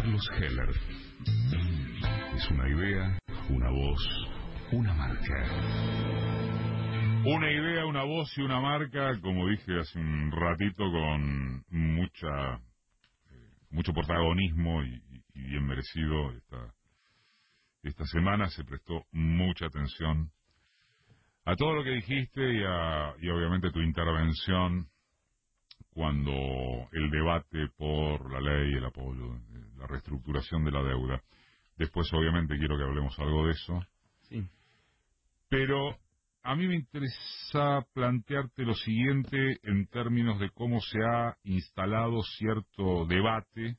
Carlos Heller. Es una idea, una voz, una marca. Una idea, una voz y una marca, como dije hace un ratito, con mucho protagonismo y bien merecido. Esta semana se prestó mucha atención a todo lo que dijiste y obviamente tu intervención cuando el debate por la ley, el apoyo, la reestructuración de la deuda. Después obviamente quiero que hablemos algo de eso. Sí. Pero a mí me interesa plantearte lo siguiente en términos de cómo se ha instalado cierto debate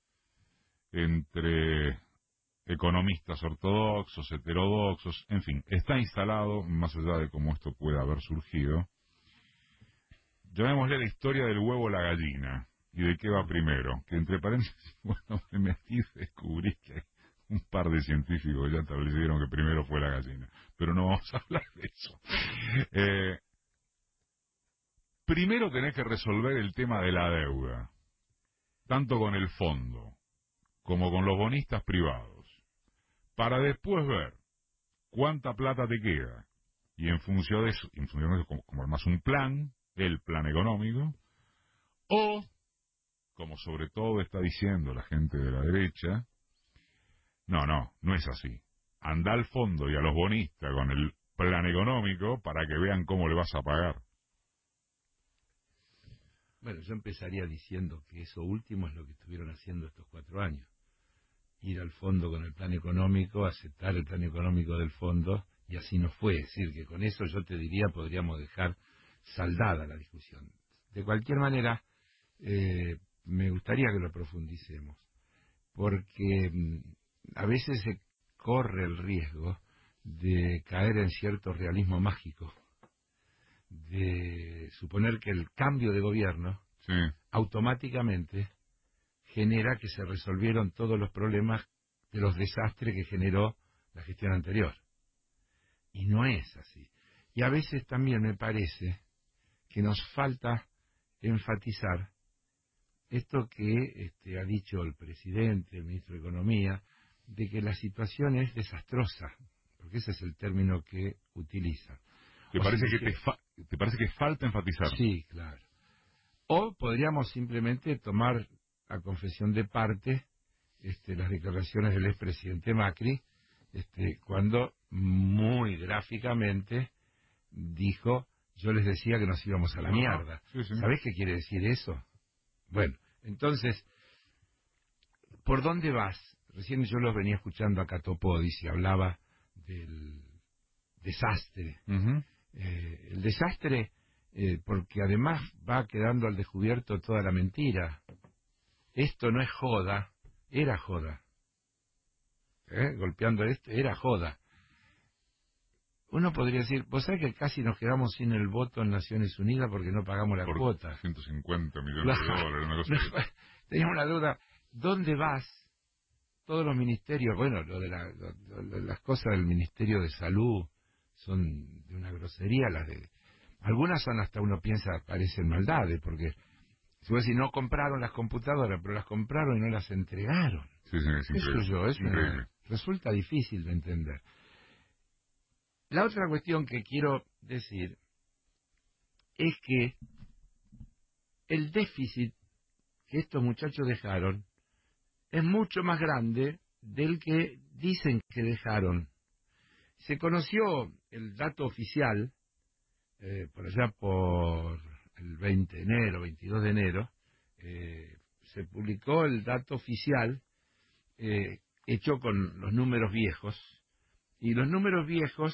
entre economistas ortodoxos, heterodoxos, en fin, está instalado, más allá de cómo esto puede haber surgido. Llamémosle la historia del huevo o la gallina, y de qué va primero, que entre paréntesis, cuando me metí descubrí que un par de científicos ya establecieron que primero fue la gallina, pero no vamos a hablar de eso. Primero tenés que resolver el tema de la deuda, tanto con el fondo como con los bonistas privados, para después ver cuánta plata te queda, y en función de eso como armas un plan, el plan económico, o, como sobre todo está diciendo la gente de la derecha, no es así. Anda al fondo y a los bonistas con el plan económico para que vean cómo le vas a pagar. Bueno, yo empezaría diciendo que eso último es lo que estuvieron haciendo estos 4 años. Ir al fondo con el plan económico, aceptar el plan económico del fondo, y así no fue. Es decir, que con eso yo te diría podríamos dejar saldada la discusión. De cualquier manera, me gustaría que lo profundicemos, porque a veces se corre el riesgo de caer en cierto realismo mágico, de suponer que el cambio de gobierno Sí. automáticamente genera que se resolvieron todos los problemas de los desastres que generó la gestión anterior. Y no es así. Y a veces también me parece que nos falta enfatizar esto que ha dicho el presidente, el ministro de Economía, de que la situación es desastrosa, porque ese es el término que utiliza. ¿Te parece que falta enfatizar? Sí, claro. O podríamos simplemente tomar a confesión de parte las declaraciones del expresidente Macri, cuando muy gráficamente dijo: yo les decía que nos íbamos a la mierda. Sí, sí. ¿Sabés qué quiere decir eso? Bueno, entonces, ¿por dónde vas? Recién yo los venía escuchando a Catopodis y hablaba del desastre. Uh-huh. El desastre, porque además va quedando al descubierto toda la mentira. Esto no es joda, era joda. Golpeando esto, era joda. Uno podría decir, ¿vos sabés que casi nos quedamos sin el voto en Naciones Unidas porque no pagamos la cuota? 150 millones de dólares, una cosa así. Teníamos una duda, ¿dónde vas? Todos los ministerios, bueno, las cosas del Ministerio de Salud son de una grosería, algunas son, hasta uno piensa, parecen maldades, porque si vos decís, no compraron las computadoras, pero las compraron y no las entregaron. Sí, es increíble. Resulta difícil de entender. La otra cuestión que quiero decir es que el déficit que estos muchachos dejaron es mucho más grande del que dicen que dejaron. Se conoció el dato oficial, por allá por el 20 de enero, 22 de enero, se publicó el dato oficial hecho con los números viejos, y los números viejos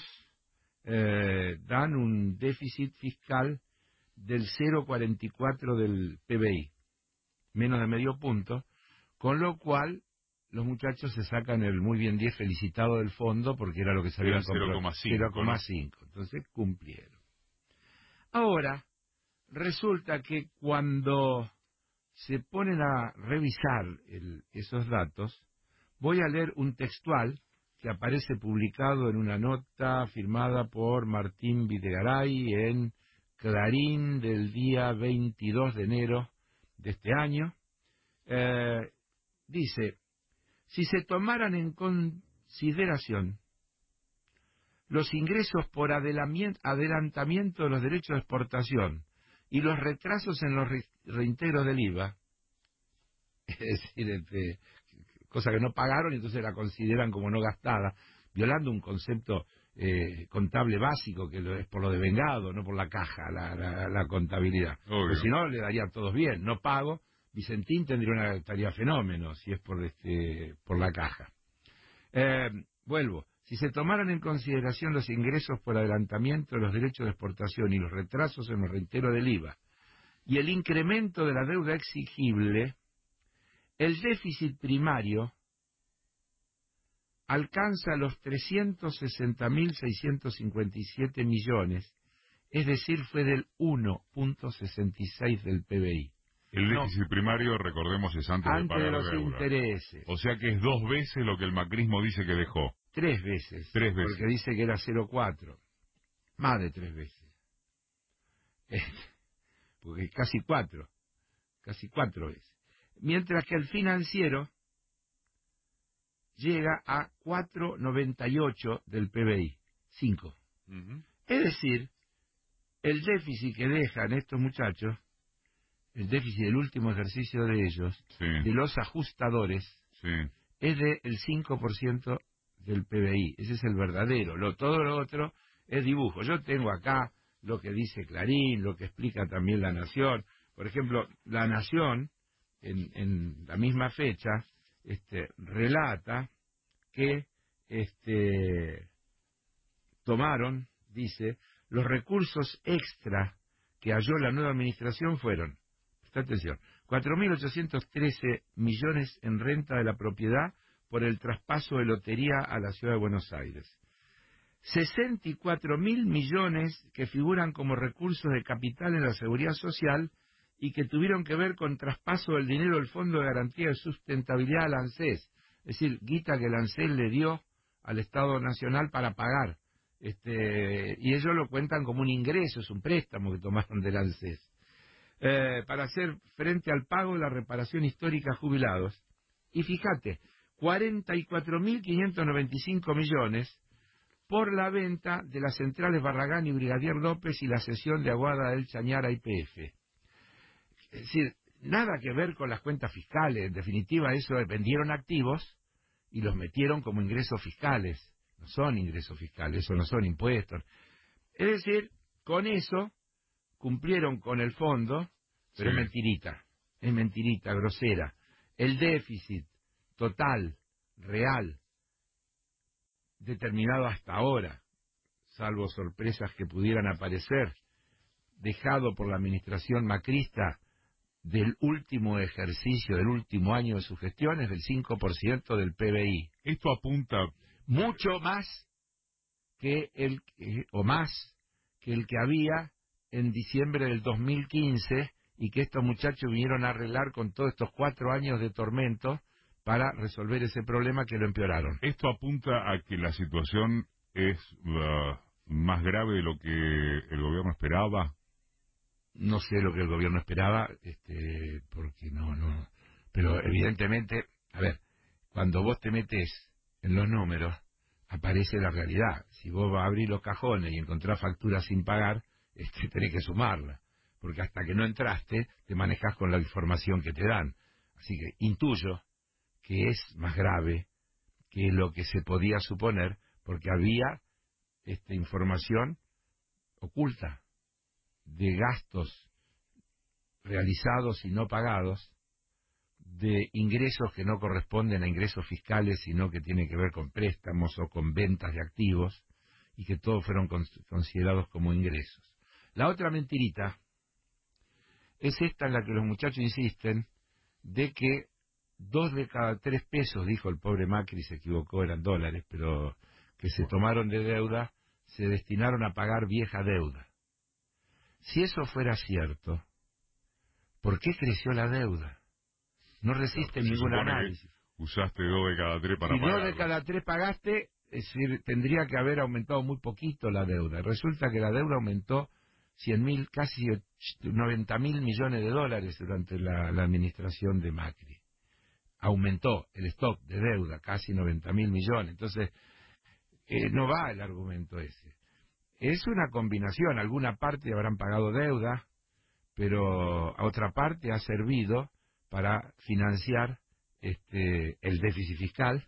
dan un déficit fiscal del 0,44 del PBI, menos de medio punto, con lo cual los muchachos se sacan el muy bien 10 felicitado del fondo, porque era lo que se había comprado, 0,5, ¿no? Entonces cumplieron. Ahora, resulta que cuando se ponen a revisar esos datos, voy a leer un textual que aparece publicado en una nota firmada por Martín Videgaray en Clarín del día 22 de enero de este año. Dice: si se tomaran en consideración los ingresos por adelantamiento de los derechos de exportación y los retrasos en los reintegros del IVA, es decir, cosa que no pagaron y entonces la consideran como no gastada, violando un concepto contable básico que es por lo devengado, no por la caja, la contabilidad. Porque si no, le daría a todos bien. No pago, Vicentín estaría fenómeno si es por la caja. Vuelvo. Si se tomaran en consideración los ingresos por adelantamiento de los derechos de exportación y los retrasos en los reintegros del IVA y el incremento de la deuda exigible, el déficit primario alcanza los 360.657 millones, es decir, fue del 1.66 del PBI. El déficit primario, recordemos, es antes de pagar de los deuda. Intereses. O sea que es 2 veces lo que el macrismo dice que dejó. 3 veces. 3 veces. Porque dice que era 0,4. Más de 3 veces. Porque casi 4. Casi 4 veces. Mientras que el financiero llega a 4,98 del PBI. 5. Es decir, el déficit que dejan estos muchachos, el déficit del último ejercicio de ellos, sí, de los ajustadores, sí, es del 5% del PBI. Ese es el verdadero. Todo lo otro es dibujo. Yo tengo acá lo que dice Clarín, lo que explica también La Nación. Por ejemplo, La Nación, en la misma fecha, relata que tomaron, dice, los recursos extra que halló la nueva administración fueron, presta atención, 4.813 millones en renta de la propiedad por el traspaso de lotería a la ciudad de Buenos Aires. 64.000 millones que figuran como recursos de capital en la seguridad social y que tuvieron que ver con traspaso del dinero del Fondo de Garantía de Sustentabilidad al ANSES, es decir, guita que el ANSES le dio al Estado Nacional para pagar, y ellos lo cuentan como un ingreso, es un préstamo que tomaron del ANSES, para hacer frente al pago de la reparación histórica a jubilados. Y fíjate, 44.595 millones por la venta de las centrales Barragán y Brigadier López y la cesión de Aguada del Chañar a YPF. Es decir, nada que ver con las cuentas fiscales. En definitiva, eso vendieron activos y los metieron como ingresos fiscales. No son ingresos fiscales, eso no son impuestos. Es decir, con eso cumplieron con el fondo, pero sí, es mentirita, grosera. El déficit total, real, determinado hasta ahora, salvo sorpresas que pudieran aparecer, dejado por la administración macrista del último ejercicio, del último año de su gestión, es del 5% del PBI. Esto apunta mucho más que el que había en diciembre del 2015 y que estos muchachos vinieron a arreglar con todos estos 4 años de tormento para resolver ese problema que lo empeoraron. Esto apunta a que la situación es más grave de lo que el gobierno esperaba. No sé lo que el gobierno esperaba, porque no. Pero evidentemente, a ver, cuando vos te metes en los números, aparece la realidad. Si vos vas a abrir los cajones y encontrás facturas sin pagar, tenés que sumarla. Porque hasta que no entraste, te manejás con la información que te dan. Así que intuyo que es más grave que lo que se podía suponer, porque había información oculta de gastos realizados y no pagados, de ingresos que no corresponden a ingresos fiscales, sino que tienen que ver con préstamos o con ventas de activos, y que todos fueron considerados como ingresos. La otra mentirita es esta en la que los muchachos insisten, de que 2 de cada 3 pesos, dijo el pobre Macri, se equivocó, eran dólares, pero que se tomaron de deuda, se destinaron a pagar vieja deuda. Si eso fuera cierto, ¿por qué creció la deuda? No resiste ningún análisis. Usaste 2 de cada 3 para pagar. Si 2 de pagarla. cada 3 pagaste, es decir, tendría que haber aumentado muy poquito la deuda. Resulta que la deuda aumentó 100.000, casi 90.000 millones de dólares durante la administración de Macri. aumentó el stock de deuda, casi 90.000 millones. Entonces, no va el argumento ese. Es una combinación, alguna parte habrán pagado deuda, pero a otra parte ha servido para financiar el déficit fiscal,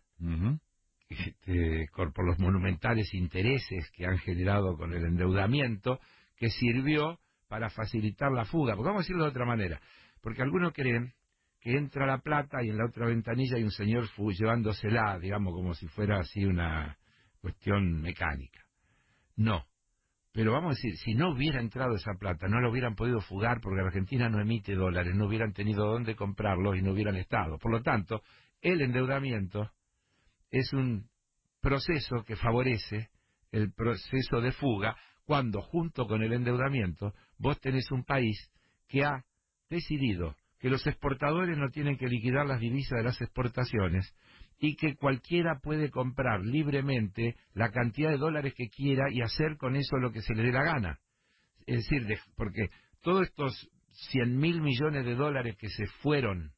por los monumentales intereses que han generado con el endeudamiento, que sirvió para facilitar la fuga. Porque vamos a decirlo de otra manera, porque algunos creen que entra la plata y en la otra ventanilla hay un señor llevándosela, digamos, como si fuera así una cuestión mecánica. No. Pero vamos a decir, si no hubiera entrado esa plata, no la hubieran podido fugar porque Argentina no emite dólares, no hubieran tenido dónde comprarlos y no hubieran estado. Por lo tanto, el endeudamiento es un proceso que favorece el proceso de fuga cuando junto con el endeudamiento vos tenés un país que ha decidido que los exportadores no tienen que liquidar las divisas de las exportaciones y que cualquiera puede comprar libremente la cantidad de dólares que quiera y hacer con eso lo que se le dé la gana. Es decir, porque todos estos 100.000 millones de dólares que se fueron,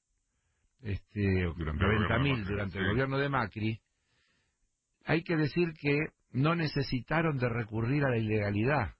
90.000 durante el gobierno de Macri, hay que decir que no necesitaron de recurrir a la ilegalidad.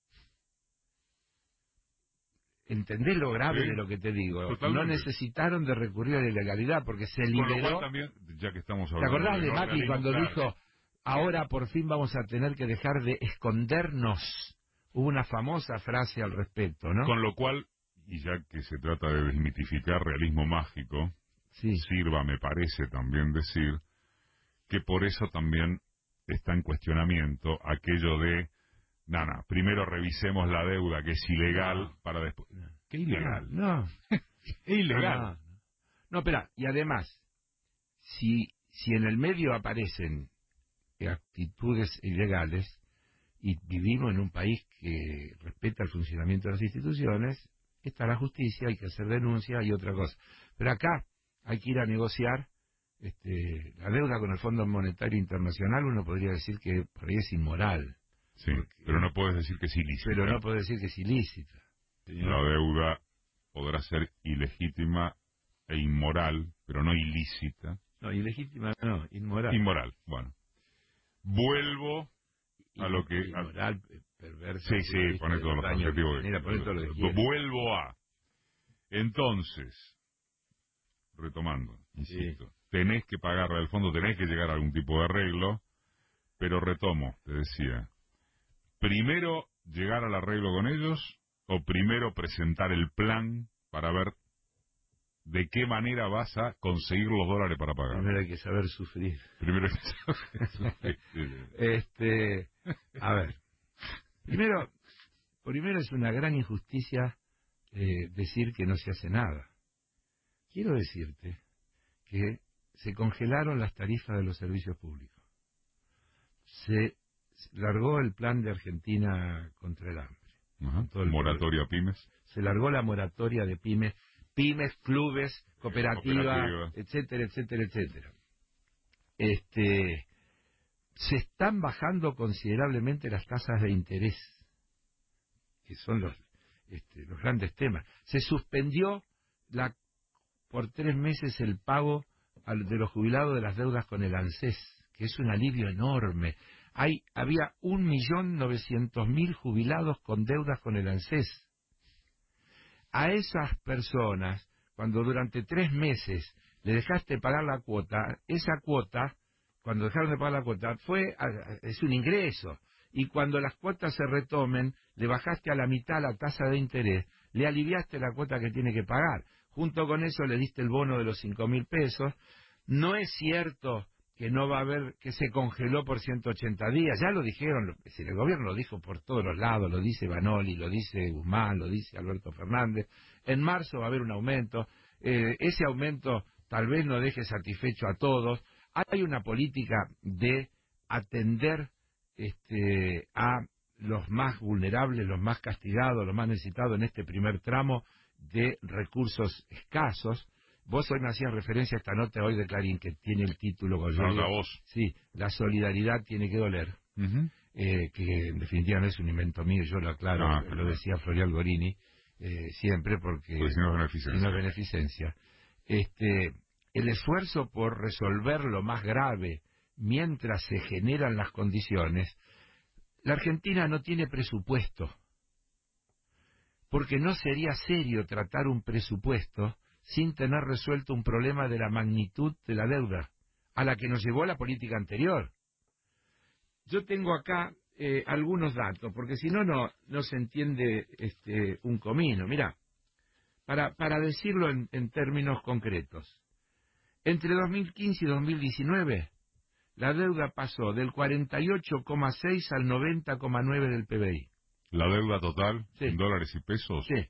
¿Entendés lo grave de lo que te digo? Totalmente. No necesitaron de recurrir a la ilegalidad porque se liberó. Con lo cual también, ya que estamos hablando, ¿te acordás de Macri cuando dijo, ahora por fin vamos a tener que dejar de escondernos? Hubo una famosa frase al respecto, ¿no? Con lo cual, y ya que se trata de desmitificar realismo mágico, sirva, me parece también decir, que por eso también está en cuestionamiento aquello de primero revisemos la deuda que es ilegal para después. ¿Qué ilegal? No. Es ilegal. No, espera, y además, si en el medio aparecen actitudes ilegales y vivimos en un país que respeta el funcionamiento de las instituciones, está la justicia, hay que hacer denuncia y otra cosa. Pero acá hay que ir a negociar la deuda con el Fondo Monetario Internacional. Uno podría decir que por ahí es inmoral. Sí, pero no puedes decir que es ilícita. Pero no puedes decir que es ilícita. La deuda podrá ser ilegítima e inmoral, pero no ilícita. No, ilegítima no, inmoral. Inmoral, bueno. Vuelvo a lo que... Inmoral, perversa. Sí, pone todos los adjetivos. Vuelvo a... Entonces, retomando, insisto, tenés que pagarle al fondo, tenés que llegar a algún tipo de arreglo, pero retomo, te decía... ¿Primero llegar al arreglo con ellos o primero presentar el plan para ver de qué manera vas a conseguir los dólares para pagar? Primero hay que saber sufrir. Primero hay que saber sufrir. A ver, primero es una gran injusticia decir que no se hace nada. Quiero decirte que se congelaron las tarifas de los servicios públicos. Se largó el plan de Argentina contra el hambre. Moratoria a pymes. Se largó la moratoria de pymes, clubes, cooperativas, etcétera, etcétera, etcétera. Se están bajando considerablemente las tasas de interés, que son los grandes temas. Se suspendió por 3 meses el pago de los jubilados de las deudas con el ANSES, que es un alivio enorme. Había 1.900.000 jubilados con deudas con el ANSES. A esas personas, cuando durante 3 meses le dejaste pagar la cuota, esa cuota, cuando dejaron de pagar la cuota, es un ingreso. Y cuando las cuotas se retomen, le bajaste a la mitad la tasa de interés, le aliviaste la cuota que tiene que pagar. Junto con eso le diste el bono de los 5.000 pesos. No es cierto que no va a haber, que se congeló por 180 días, ya lo dijeron, el gobierno lo dijo por todos los lados, lo dice Vanoli, lo dice Guzmán, lo dice Alberto Fernández. En marzo va a haber un aumento, ese aumento tal vez no deje satisfecho a todos. Hay una política de atender a los más vulnerables, los más castigados, los más necesitados en este primer tramo de recursos escasos. Vos hoy me hacías referencia a esta nota hoy de Clarín, que tiene el título... La voz. Sí, la solidaridad tiene que doler, que en definitiva no es un invento mío, yo lo aclaro, lo decía Florial Gorini, siempre, porque... Pues si no es beneficencia. Si no es beneficencia. el esfuerzo por resolver lo más grave mientras se generan las condiciones, la Argentina no tiene presupuesto, porque no sería serio tratar un presupuesto sin tener resuelto un problema de la magnitud de la deuda, a la que nos llevó la política anterior. Yo tengo acá algunos datos, porque si no, no se entiende un comino. Mirá, para decirlo en términos concretos, entre 2015 y 2019, la deuda pasó del 48,6 al 90,9 del PBI. ¿La deuda total, Sí. en dólares y pesos? Sí.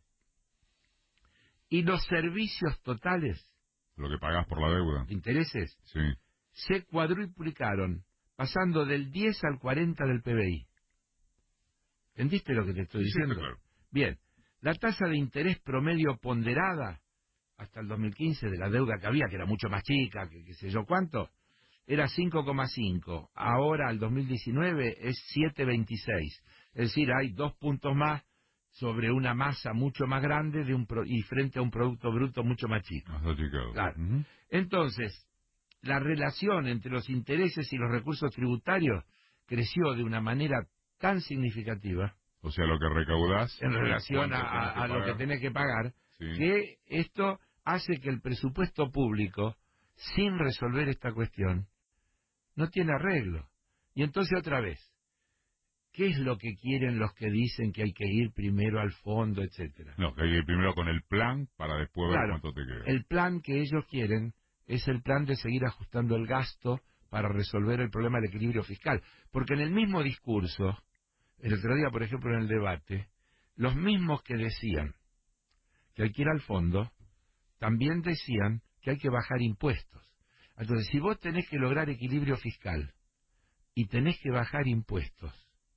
Y los servicios totales, Lo que pagás por la deuda. de intereses, Sí. se cuadruplicaron, pasando del 10 al 40 del PBI. ¿Entendiste lo que te estoy Sí, diciendo? está claro. Bien, la tasa de interés promedio ponderada hasta el 2015 de la deuda que había, que era mucho más chica, que qué sé yo cuánto, era 5,5. Ahora, al 2019, es 7,26. Es decir, hay 2 puntos más sobre una masa mucho más grande y frente a un Producto Bruto mucho más chico. Más achicado. Claro. Ujú. Entonces, la relación entre los intereses y los recursos tributarios creció de una manera tan significativa O sea, lo que recaudás en y relación cuánto tenés que a lo que pagar. tenés que pagar, Sí. que esto hace que el presupuesto público, sin resolver esta cuestión, no tiene arreglo. Y entonces otra vez, ¿qué es lo que quieren los que dicen que hay que ir primero al fondo, etcétera? No, que hay que ir primero con el plan para después ver Claro, cuánto te queda. el plan que ellos quieren es el plan de seguir ajustando el gasto para resolver el problema del equilibrio fiscal. Porque en el mismo discurso, el otro día, por ejemplo, en el debate, los mismos que decían que hay que ir al fondo, también decían que hay que bajar impuestos. Entonces, si vos tenés que lograr equilibrio fiscal y tenés que bajar impuestos,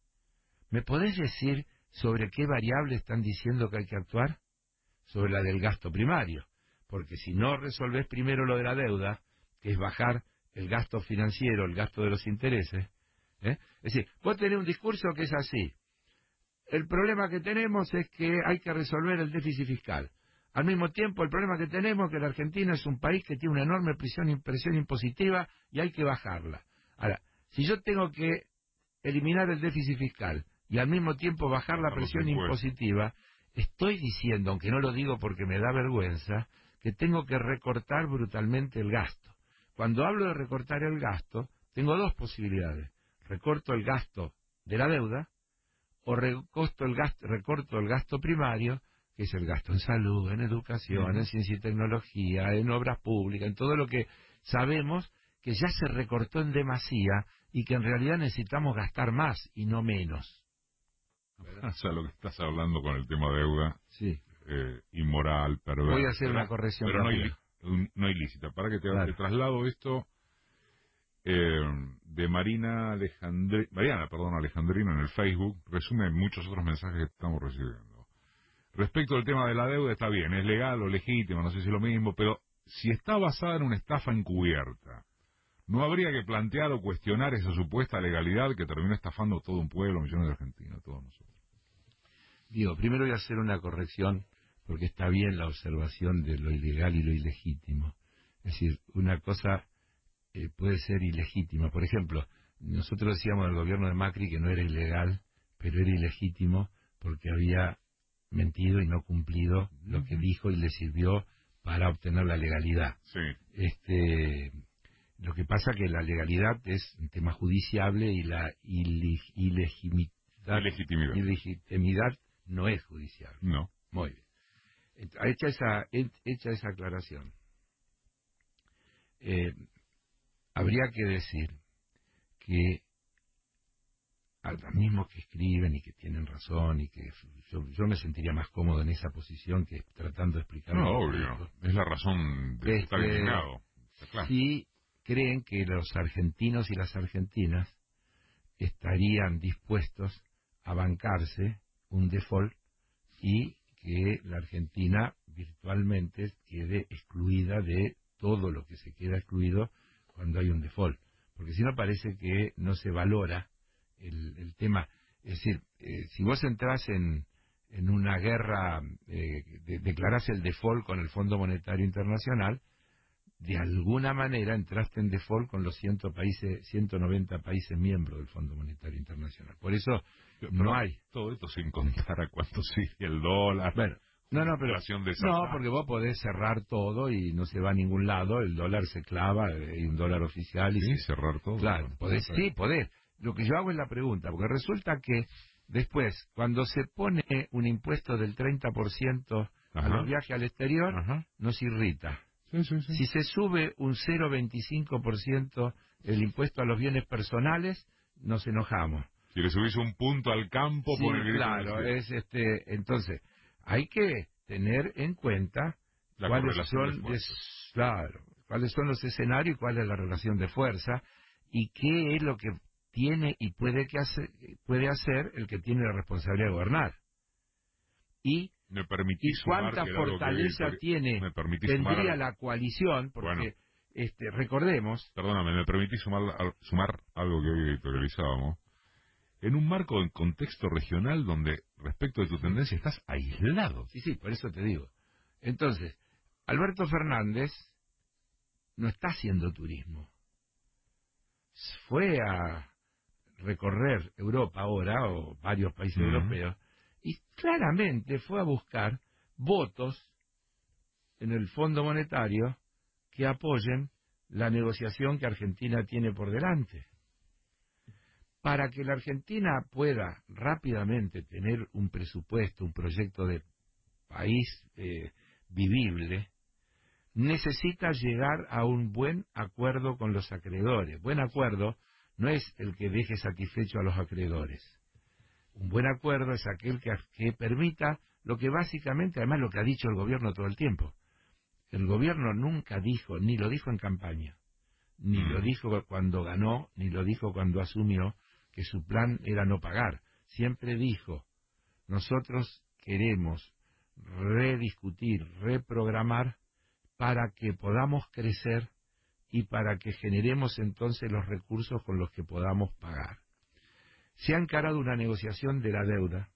¿me podés decir sobre qué variable están diciendo que hay que actuar? Sobre la del gasto primario. Porque si no resolvés primero lo de la deuda, que es bajar el gasto financiero, el gasto de los intereses, es decir, vos tenés un discurso que es así. El problema que tenemos es que hay que resolver el déficit fiscal. Al mismo tiempo, el problema que tenemos es que la Argentina es un país que tiene una enorme presión impositiva y hay que bajarla. Ahora, si yo tengo que eliminar el déficit fiscal y al mismo tiempo bajar la Bajar los presión impuestos. impositiva, estoy diciendo, aunque no lo digo porque me da vergüenza, que tengo que recortar brutalmente el gasto. Cuando hablo de recortar el gasto, tengo dos posibilidades. Recorto el gasto de la deuda o recorto el gasto primario, que es el gasto en salud, en educación, en ciencia y tecnología, en obras públicas, en todo lo que sabemos que ya se recortó en demasía y que en realidad necesitamos gastar más y no menos. O sea, lo que estás hablando con el tema deuda, Sí. inmoral, perversa. Voy a hacer una corrección pero rápida. no ilícita. Para que te Claro. traslado esto de Mariana Alejandrino en el Facebook, resume muchos otros mensajes que estamos recibiendo. Respecto al tema de la deuda, está bien, es legal o legítimo, no sé si es lo mismo, pero si está basada en una estafa encubierta, ¿no habría que plantear o cuestionar esa supuesta legalidad que terminó estafando a todo un pueblo, millones de argentinos, a todos nosotros? Digo, primero voy a hacer una corrección, porque está bien la observación de lo ilegal y lo ilegítimo. Es decir, una cosa puede ser ilegítima. Por ejemplo, nosotros decíamos del gobierno de Macri que no era ilegal, pero era ilegítimo porque había mentido y no cumplido lo que dijo y le sirvió para obtener la legalidad. Sí. Lo que pasa que la legalidad es un tema judiciable y la ilegitimidad no es judicial. No. Muy bien. Hecha esa aclaración, habría que decir que a los mismos que escriben y que tienen razón y que yo me sentiría más cómodo en esa posición que tratando de explicar No, lo que obvio. explico. Es la razón de estar indignado. Está claro. Sí creen que los argentinos y las argentinas estarían dispuestos a bancarse un default y que la Argentina virtualmente quede excluida de todo lo que se queda excluido cuando hay un default. Porque si no parece que no se valora el tema. Es decir, si vos entrás en una guerra, declarás el default con el Fondo Monetario Internacional, de alguna manera entraste en default con los 190 países miembros del Fondo Monetario Internacional. Por eso no hay. Todo esto sin contar a cuánto sigue el dólar. Bueno, pero porque vos podés cerrar todo y no se va a ningún lado, el dólar se clava, hay un dólar oficial y cerrar todo. Claro, podés. Lo que yo hago es la pregunta, porque resulta que después, cuando se pone un impuesto del 30% a los viajes al exterior, nos irrita. Sí. Si se sube un 0,25% el impuesto a los bienes personales, nos enojamos. Si le subís un punto al campo, Sí, pone el grito. Claro, entonces, hay que tener en cuenta cuáles son los escenarios y cuál es la relación de fuerza y qué es lo que tiene y puede hacer el que tiene la responsabilidad de gobernar. Y cuánta fortaleza tendría la coalición, porque recordemos... Perdóname, me permitís sumar algo que hoy editorializábamos. En un marco, en contexto regional donde, respecto de tu tendencia, estás aislado. Sí, por eso te digo. Entonces, Alberto Fernández no está haciendo turismo. Fue a recorrer Europa ahora, o varios países europeos, y claramente fue a buscar votos en el Fondo Monetario que apoyen la negociación que Argentina tiene por delante. Para que la Argentina pueda rápidamente tener un presupuesto, un proyecto de país vivible, necesita llegar a un buen acuerdo con los acreedores. Buen acuerdo no es el que deje satisfecho a los acreedores. Un buen acuerdo es aquel que permita lo que básicamente, además lo que ha dicho el gobierno todo el tiempo. El gobierno nunca dijo, ni lo dijo en campaña, ni lo dijo cuando ganó, ni lo dijo cuando asumió, que su plan era no pagar. Siempre dijo, nosotros queremos rediscutir, reprogramar para que podamos crecer y para que generemos entonces los recursos con los que podamos pagar. Se ha encarado una negociación de la deuda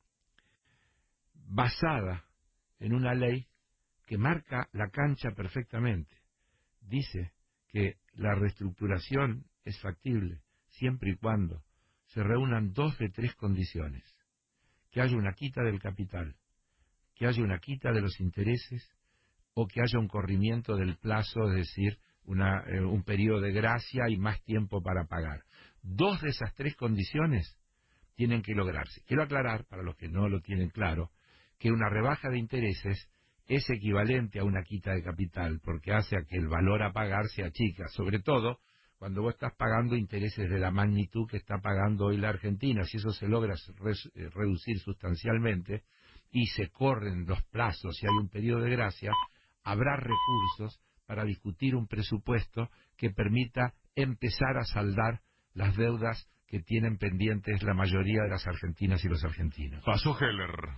basada en una ley que marca la cancha perfectamente. Dice que la reestructuración es factible siempre y cuando se reúnan 2 de 3 condiciones: que haya una quita del capital, que haya una quita de los intereses o que haya un corrimiento del plazo, es decir, un periodo de gracia y más tiempo para pagar. 2 de esas 3 condiciones tienen que lograrse. Quiero aclarar, para los que no lo tienen claro, que una rebaja de intereses es equivalente a una quita de capital, porque hace a que el valor a pagar se achica, sobre todo cuando vos estás pagando intereses de la magnitud que está pagando hoy la Argentina. Si eso se logra reducir sustancialmente y se corren los plazos y hay un periodo de gracia, habrá recursos para discutir un presupuesto que permita empezar a saldar las deudas que tienen pendientes la mayoría de las argentinas y los argentinos. Pasó Heller.